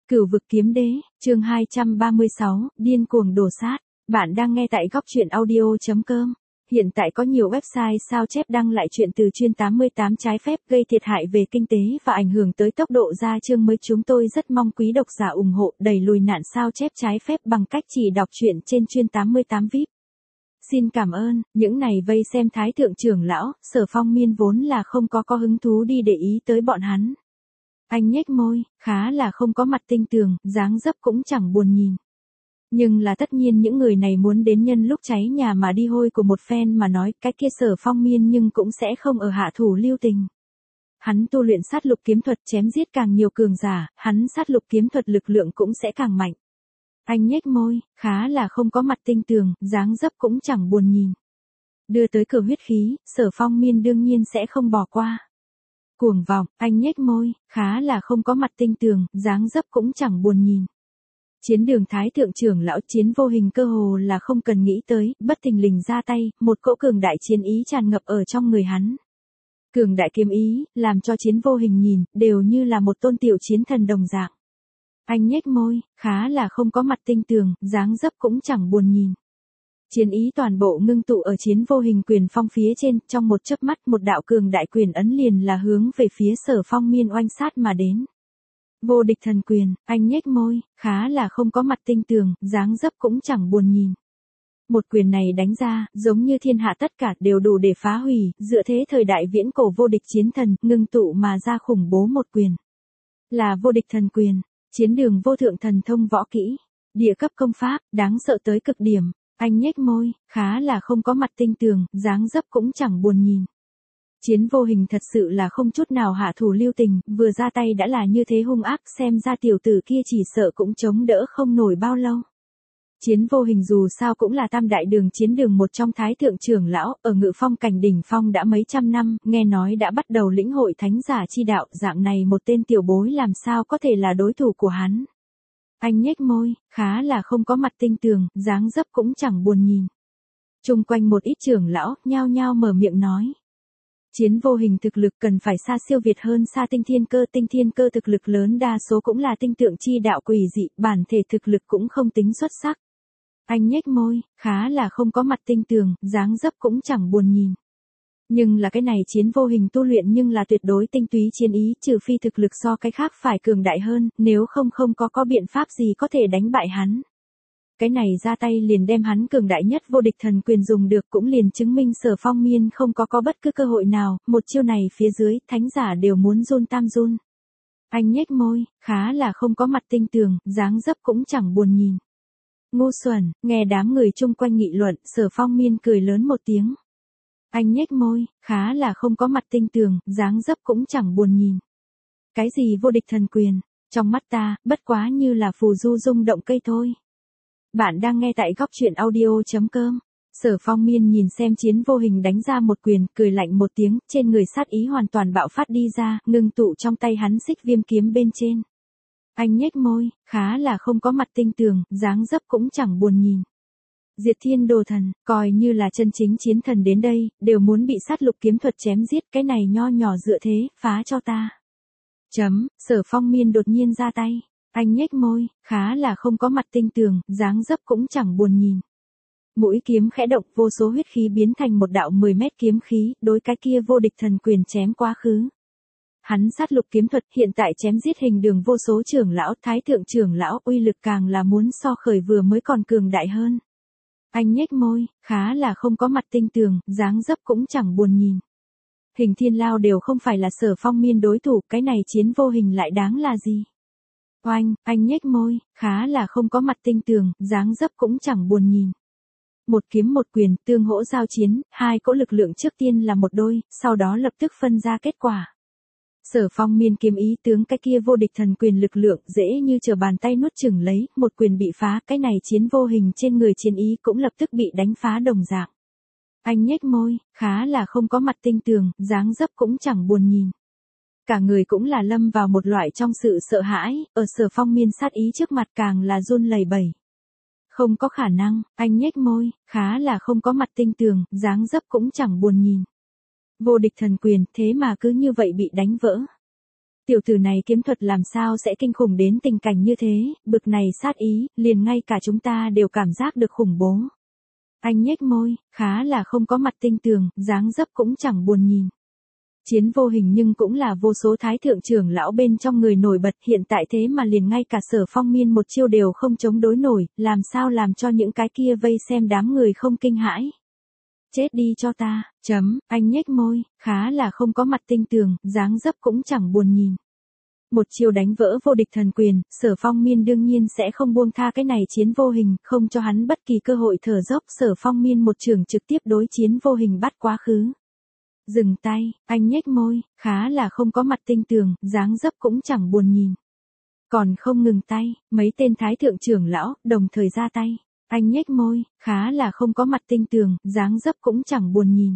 Cửu vực kiếm đế, chương 236, điên cuồng đổ sát. Bạn đang nghe tại góc truyện audio.com. Hiện tại có nhiều website sao chép đăng lại chuyện từ chuyên 88 trái phép gây thiệt hại về kinh tế và ảnh hưởng tới tốc độ ra chương mới. Chúng tôi rất mong quý độc giả ủng hộ đẩy lùi nạn sao chép trái phép bằng cách chỉ đọc truyện trên chuyên 88 VIP. Xin cảm ơn, những này vây xem thái thượng trưởng lão, Sở Phong Miên vốn là không có hứng thú đi để ý tới bọn hắn. Anh nhếch môi, khá là không có mặt tinh tường, dáng dấp cũng chẳng buồn nhìn. Nhưng là tất nhiên những người này muốn đến nhân lúc cháy nhà mà đi hôi của một phen mà nói cái kia Sở Phong Miên nhưng cũng sẽ không ở hạ thủ lưu tình. Hắn tu luyện sát lục kiếm thuật chém giết càng nhiều cường giả, hắn sát lục kiếm thuật lực lượng cũng sẽ càng mạnh. Anh nhếch môi, khá là không có mặt tinh tường, dáng dấp cũng chẳng buồn nhìn. Đưa tới cửa huyết khí, Sở Phong Miên đương nhiên sẽ không bỏ qua. Cuồng vọng, anh nhếch môi, khá là không có mặt tinh tường, dáng dấp cũng chẳng buồn nhìn. Chiến đường thái thượng trưởng lão chiến vô hình cơ hồ là không cần nghĩ tới, bất thình lình ra tay, một cỗ cường đại chiến ý tràn ngập ở trong người hắn. Cường đại kiếm ý, làm cho chiến vô hình nhìn, đều như là một tôn tiểu chiến thần đồng dạng. Anh nhếch môi, khá là không có mặt tinh tường, dáng dấp cũng chẳng buồn nhìn. Chiến ý toàn bộ ngưng tụ ở chiến vô hình quyền phong phía trên, trong một chớp mắt một đạo cường đại quyền ấn liền là hướng về phía Sở Phong Miên oanh sát mà đến. Vô địch thần quyền, anh nhếch môi, khá là không có mặt tinh tường, dáng dấp cũng chẳng buồn nhìn. Một quyền này đánh ra, giống như thiên hạ tất cả đều đủ để phá hủy, dựa thế thời đại viễn cổ vô địch chiến thần, ngưng tụ mà ra khủng bố một quyền. Là vô địch thần quyền, chiến đường vô thượng thần thông võ kỹ, địa cấp công pháp, đáng sợ tới cực điểm. Anh nhếch môi, khá là không có mặt tinh tường, dáng dấp cũng chẳng buồn nhìn. Chiến vô hình thật sự là không chút nào hạ thủ lưu tình, vừa ra tay đã là như thế hung ác, xem ra tiểu tử kia chỉ sợ cũng chống đỡ không nổi bao lâu. Chiến vô hình dù sao cũng là tam đại đường chiến đường một trong thái thượng trưởng lão, ở Ngự Phong cảnh đỉnh phong đã mấy trăm năm, nghe nói đã bắt đầu lĩnh hội thánh giả chi đạo, dạng này một tên tiểu bối làm sao có thể là đối thủ của hắn. Anh nhếch môi, khá là không có mặt tinh tường, dáng dấp cũng chẳng buồn nhìn. Chung quanh một ít trưởng lão, nhao nhao mở miệng nói. Chiến vô hình thực lực cần phải xa siêu việt hơn xa tinh thiên cơ thực lực lớn đa số cũng là tinh tượng chi đạo quỷ dị, bản thể thực lực cũng không tính xuất sắc. Anh nhếch môi, khá là không có mặt tinh tường, dáng dấp cũng chẳng buồn nhìn. Nhưng là cái này chiến vô hình tu luyện nhưng là tuyệt đối tinh túy chiến ý, trừ phi thực lực so cái khác phải cường đại hơn, nếu không có biện pháp gì có thể đánh bại hắn. Cái này ra tay liền đem hắn cường đại nhất vô địch thần quyền dùng được, cũng liền chứng minh Sở Phong Miên không có bất cứ cơ hội nào, một chiêu này phía dưới, thánh giả đều muốn run tam run. Anh nhếch môi, khá là không có mặt tinh tường, dáng dấp cũng chẳng buồn nhìn. Ngu xuẩn, nghe đám người chung quanh nghị luận, Sở Phong Miên cười lớn một tiếng. Anh nhếch môi, khá là không có mặt tinh tường, dáng dấp cũng chẳng buồn nhìn. Cái gì vô địch thần quyền, trong mắt ta, bất quá như là phù du rung động cây thôi. Bạn đang nghe tại góc truyện audio.com. Sở Phong Miên nhìn xem chiến vô hình đánh ra một quyền, cười lạnh một tiếng, trên người sát ý hoàn toàn bạo phát đi ra, ngưng tụ trong tay hắn xích viêm kiếm bên trên. Anh nhếch môi, khá là không có mặt tinh tường, dáng dấp cũng chẳng buồn nhìn. Diệt thiên đồ thần, coi như là chân chính chiến thần đến đây, đều muốn bị sát lục kiếm thuật chém giết, cái này nho nhỏ dựa thế, phá cho ta. Sở Phong Miên đột nhiên ra tay. Anh nhếch môi, khá là không có mặt tinh tường, dáng dấp cũng chẳng buồn nhìn. Mũi kiếm khẽ động, vô số huyết khí biến thành một đạo 10 mét kiếm khí, đối cái kia vô địch thần quyền chém quá khứ. Hắn sát lục kiếm thuật hiện tại chém giết hình đường vô số trưởng lão, thái thượng trưởng lão, uy lực càng là muốn so khởi vừa mới còn cường đại hơn. Anh nhếch môi, khá là không có mặt tinh tường, dáng dấp cũng chẳng buồn nhìn. Hình thiên lao đều không phải là Sở Phong Miên đối thủ, cái này chiến vô hình lại đáng là gì? Oanh, anh nhếch môi, khá là không có mặt tinh tường, dáng dấp cũng chẳng buồn nhìn. Một kiếm một quyền, tương hỗ giao chiến, hai cỗ lực lượng trước tiên là một đôi, sau đó lập tức phân ra kết quả. Sở Phong Miên kiếm ý tướng cái kia vô địch thần quyền lực lượng dễ như trở bàn tay nuốt chửng lấy, một quyền bị phá, cái này chiến vô hình trên người chiến ý cũng lập tức bị đánh phá đồng dạng. Anh nhếch môi, khá là không có mặt tinh tường, dáng dấp cũng chẳng buồn nhìn. Cả người cũng là lâm vào một loại trong sự sợ hãi, ở Sở Phong Miên sát ý trước mặt càng là run lẩy bẩy. Không có khả năng, anh nhếch môi, khá là không có mặt tinh tường, dáng dấp cũng chẳng buồn nhìn. Vô địch thần quyền, thế mà cứ như vậy bị đánh vỡ. Tiểu tử này kiếm thuật làm sao sẽ kinh khủng đến tình cảnh như thế, bực này sát ý, liền ngay cả chúng ta đều cảm giác được khủng bố. Anh nhếch môi, khá là không có mặt tinh tường, dáng dấp cũng chẳng buồn nhìn. Chiến Vô Hình nhưng cũng là vô số thái thượng trưởng lão bên trong người nổi bật, hiện tại thế mà liền ngay cả Sở Phong Miên một chiêu đều không chống đối nổi, làm sao làm cho những cái kia vây xem đám người không kinh hãi. Chết đi cho ta, anh nhếch môi, khá là không có mặt tinh tường, dáng dấp cũng chẳng buồn nhìn. Một chiêu đánh vỡ vô địch thần quyền, Sở Phong Miên đương nhiên sẽ không buông tha cái này Chiến Vô Hình, không cho hắn bất kỳ cơ hội thở dốc, Sở Phong Miên một trường trực tiếp đối Chiến Vô Hình bắt quá khứ. Dừng tay, anh nhếch môi, khá là không có mặt tinh tường, dáng dấp cũng chẳng buồn nhìn. Còn không ngừng tay, mấy tên thái thượng trưởng lão, đồng thời ra tay. Anh nhếch môi, khá là không có mặt tinh tường, dáng dấp cũng chẳng buồn nhìn.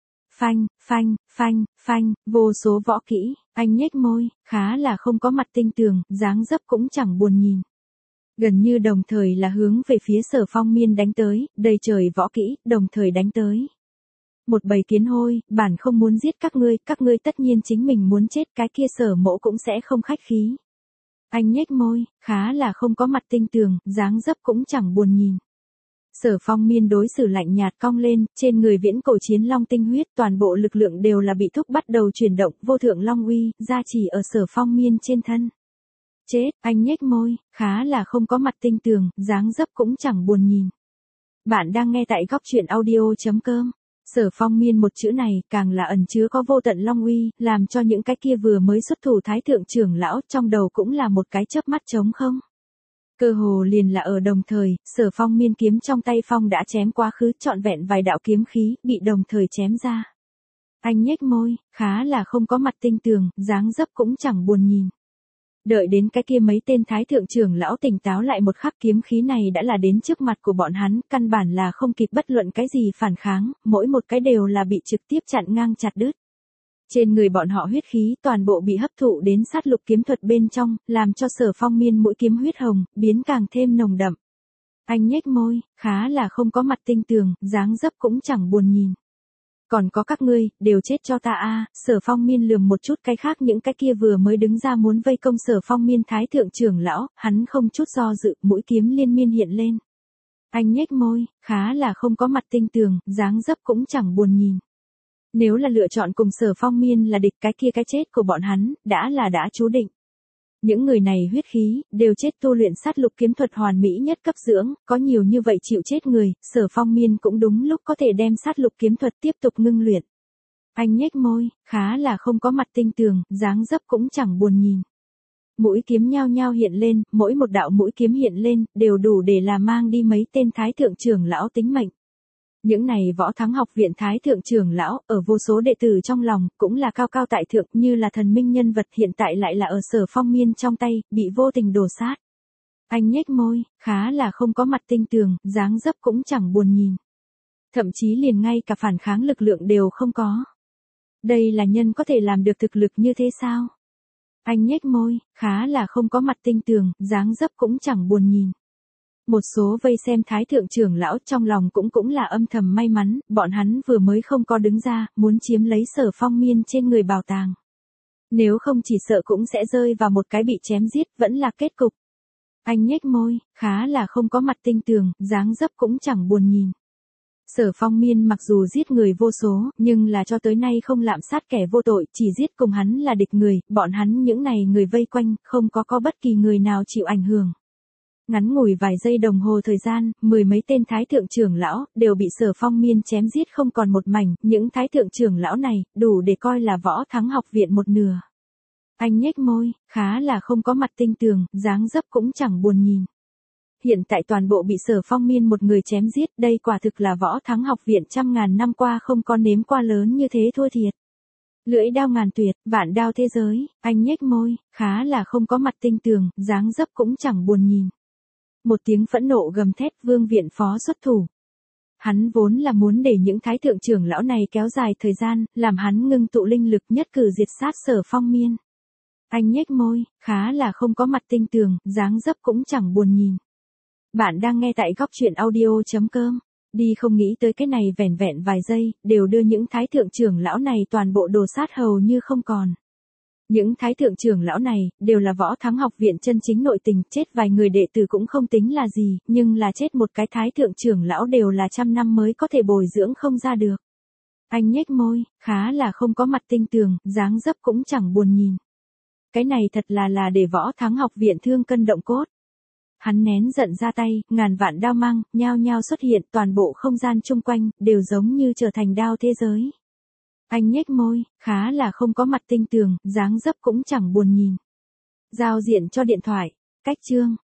Phanh, vô số võ kỹ, anh nhếch môi, khá là không có mặt tinh tường, dáng dấp cũng chẳng buồn nhìn. Gần như đồng thời là hướng về phía Sở Phong Miên đánh tới, đầy trời võ kỹ, đồng thời đánh tới. Một bầy kiến hôi, bản không muốn giết các ngươi tất nhiên chính mình muốn chết, cái kia Sở Mỗ cũng sẽ không khách khí. Anh nhếch môi, khá là không có mặt tinh tường, dáng dấp cũng chẳng buồn nhìn. Sở Phong Miên đối xử lạnh nhạt cong lên, trên người viễn cổ chiến long tinh huyết, toàn bộ lực lượng đều là bị thúc bắt đầu chuyển động, vô thượng long uy, gia trì ở Sở Phong Miên trên thân. Chết, anh nhếch môi, khá là không có mặt tinh tường, dáng dấp cũng chẳng buồn nhìn. Bạn đang nghe tại góc truyện audio.com. Sở Phong Miên một chữ này càng là ẩn chứa có vô tận long uy, làm cho những cái kia vừa mới xuất thủ thái thượng trưởng lão trong đầu cũng là một cái chớp mắt trống không. Cơ hồ liền là ở đồng thời, Sở Phong Miên kiếm trong tay phong đã chém quá khứ, trọn vẹn vài đạo kiếm khí, bị đồng thời chém ra. Anh nhếch môi, khá là không có mặt tinh tường, dáng dấp cũng chẳng buồn nhìn. Đợi đến cái kia mấy tên thái thượng trưởng lão tỉnh táo lại một khắc, kiếm khí này đã là đến trước mặt của bọn hắn, căn bản là không kịp bất luận cái gì phản kháng, mỗi một cái đều là bị trực tiếp chặn ngang chặt đứt. Trên người bọn họ huyết khí toàn bộ bị hấp thụ đến sát lục kiếm thuật bên trong, làm cho Sở Phong Miên mũi kiếm huyết hồng, biến càng thêm nồng đậm. Anh nhếch môi, khá là không có mặt tinh tường, dáng dấp cũng chẳng buồn nhìn. Còn có các ngươi, đều chết cho ta a. Sở Phong Miên lườm một chút cái khác những cái kia vừa mới đứng ra muốn vây công Sở Phong Miên thái thượng trưởng lão, hắn không chút do dự, mũi kiếm liên miên hiện lên. Anh nhếch môi, khá là không có mặt tinh tường, dáng dấp cũng chẳng buồn nhìn. Nếu là lựa chọn cùng Sở Phong Miên là địch, cái kia cái chết của bọn hắn, đã chú định. Những người này huyết khí, đều chết tu luyện sát lục kiếm thuật hoàn mỹ nhất cấp dưỡng, có nhiều như vậy chịu chết người, Sở Phong Miên cũng đúng lúc có thể đem sát lục kiếm thuật tiếp tục ngưng luyện. Anh nhếch môi, khá là không có mặt tinh tường, dáng dấp cũng chẳng buồn nhìn. Mũi kiếm nhao nhao hiện lên, mỗi một đạo mũi kiếm hiện lên, đều đủ để là mang đi mấy tên thái thượng trưởng lão tính mệnh. Những này Võ Thắng học viện thái thượng trưởng lão, ở vô số đệ tử trong lòng, cũng là cao cao tại thượng, như là thần minh nhân vật, hiện tại lại là ở Sở Phong Miên trong tay, bị vô tình đổ sát. Anh nhếch môi, khá là không có mặt tinh tường, dáng dấp cũng chẳng buồn nhìn. Thậm chí liền ngay cả phản kháng lực lượng đều không có. Đây là nhân có thể làm được thực lực như thế sao? Anh nhếch môi, khá là không có mặt tinh tường, dáng dấp cũng chẳng buồn nhìn. Một số vây xem thái thượng trưởng lão trong lòng cũng là âm thầm may mắn, bọn hắn vừa mới không có đứng ra, muốn chiếm lấy Sở Phong Miên trên người bảo tàng. Nếu không chỉ sợ cũng sẽ rơi vào một cái bị chém giết, vẫn là kết cục. Anh nhếch môi, khá là không có mặt tinh tường, dáng dấp cũng chẳng buồn nhìn. Sở Phong Miên mặc dù giết người vô số, nhưng là cho tới nay không lạm sát kẻ vô tội, chỉ giết cùng hắn là địch người, bọn hắn những này người vây quanh, không có bất kỳ người nào chịu ảnh hưởng. Ngắn ngủi vài giây đồng hồ thời gian, mười mấy tên thái thượng trưởng lão, đều bị Sở Phong Miên chém giết không còn một mảnh, những thái thượng trưởng lão này, đủ để coi là Võ Thắng học viện một nửa. Anh nhếch môi, khá là không có mặt tinh tường, dáng dấp cũng chẳng buồn nhìn. Hiện tại toàn bộ bị Sở Phong Miên một người chém giết, đây quả thực là Võ Thắng học viện trăm ngàn năm qua không có nếm qua lớn như thế thua thiệt. Lưỡi đao ngàn tuyệt, vạn đao thế giới, anh nhếch môi, khá là không có mặt tinh tường, dáng dấp cũng chẳng buồn nhìn. Một tiếng phẫn nộ gầm thét, Vương Viện Phó xuất thủ. Hắn vốn là muốn để những thái thượng trưởng lão này kéo dài thời gian, làm hắn ngưng tụ linh lực nhất cử diệt sát Sở Phong Miên. Anh nhếch môi, khá là không có mặt tinh tường, dáng dấp cũng chẳng buồn nhìn. Bạn đang nghe tại góc truyện audio.com. Đi không nghĩ tới cái này vẻn vẹn vài giây, đều đưa những thái thượng trưởng lão này toàn bộ đồ sát hầu như không còn. Những thái thượng trưởng lão này, đều là Võ Thắng học viện chân chính nội tình, chết vài người đệ tử cũng không tính là gì, nhưng là chết một cái thái thượng trưởng lão đều là trăm năm mới có thể bồi dưỡng không ra được. Anh nhếch môi, khá là không có mặt tinh tường, dáng dấp cũng chẳng buồn nhìn. Cái này thật là để Võ Thắng học viện thương cân động cốt. Hắn nén giận ra tay, ngàn vạn đao mang, nhao nhao xuất hiện, toàn bộ không gian chung quanh, đều giống như trở thành đao thế giới. Anh nhếch môi, khá là không có mặt tinh tường, dáng dấp cũng chẳng buồn nhìn. Giao diện cho điện thoại, cách chương.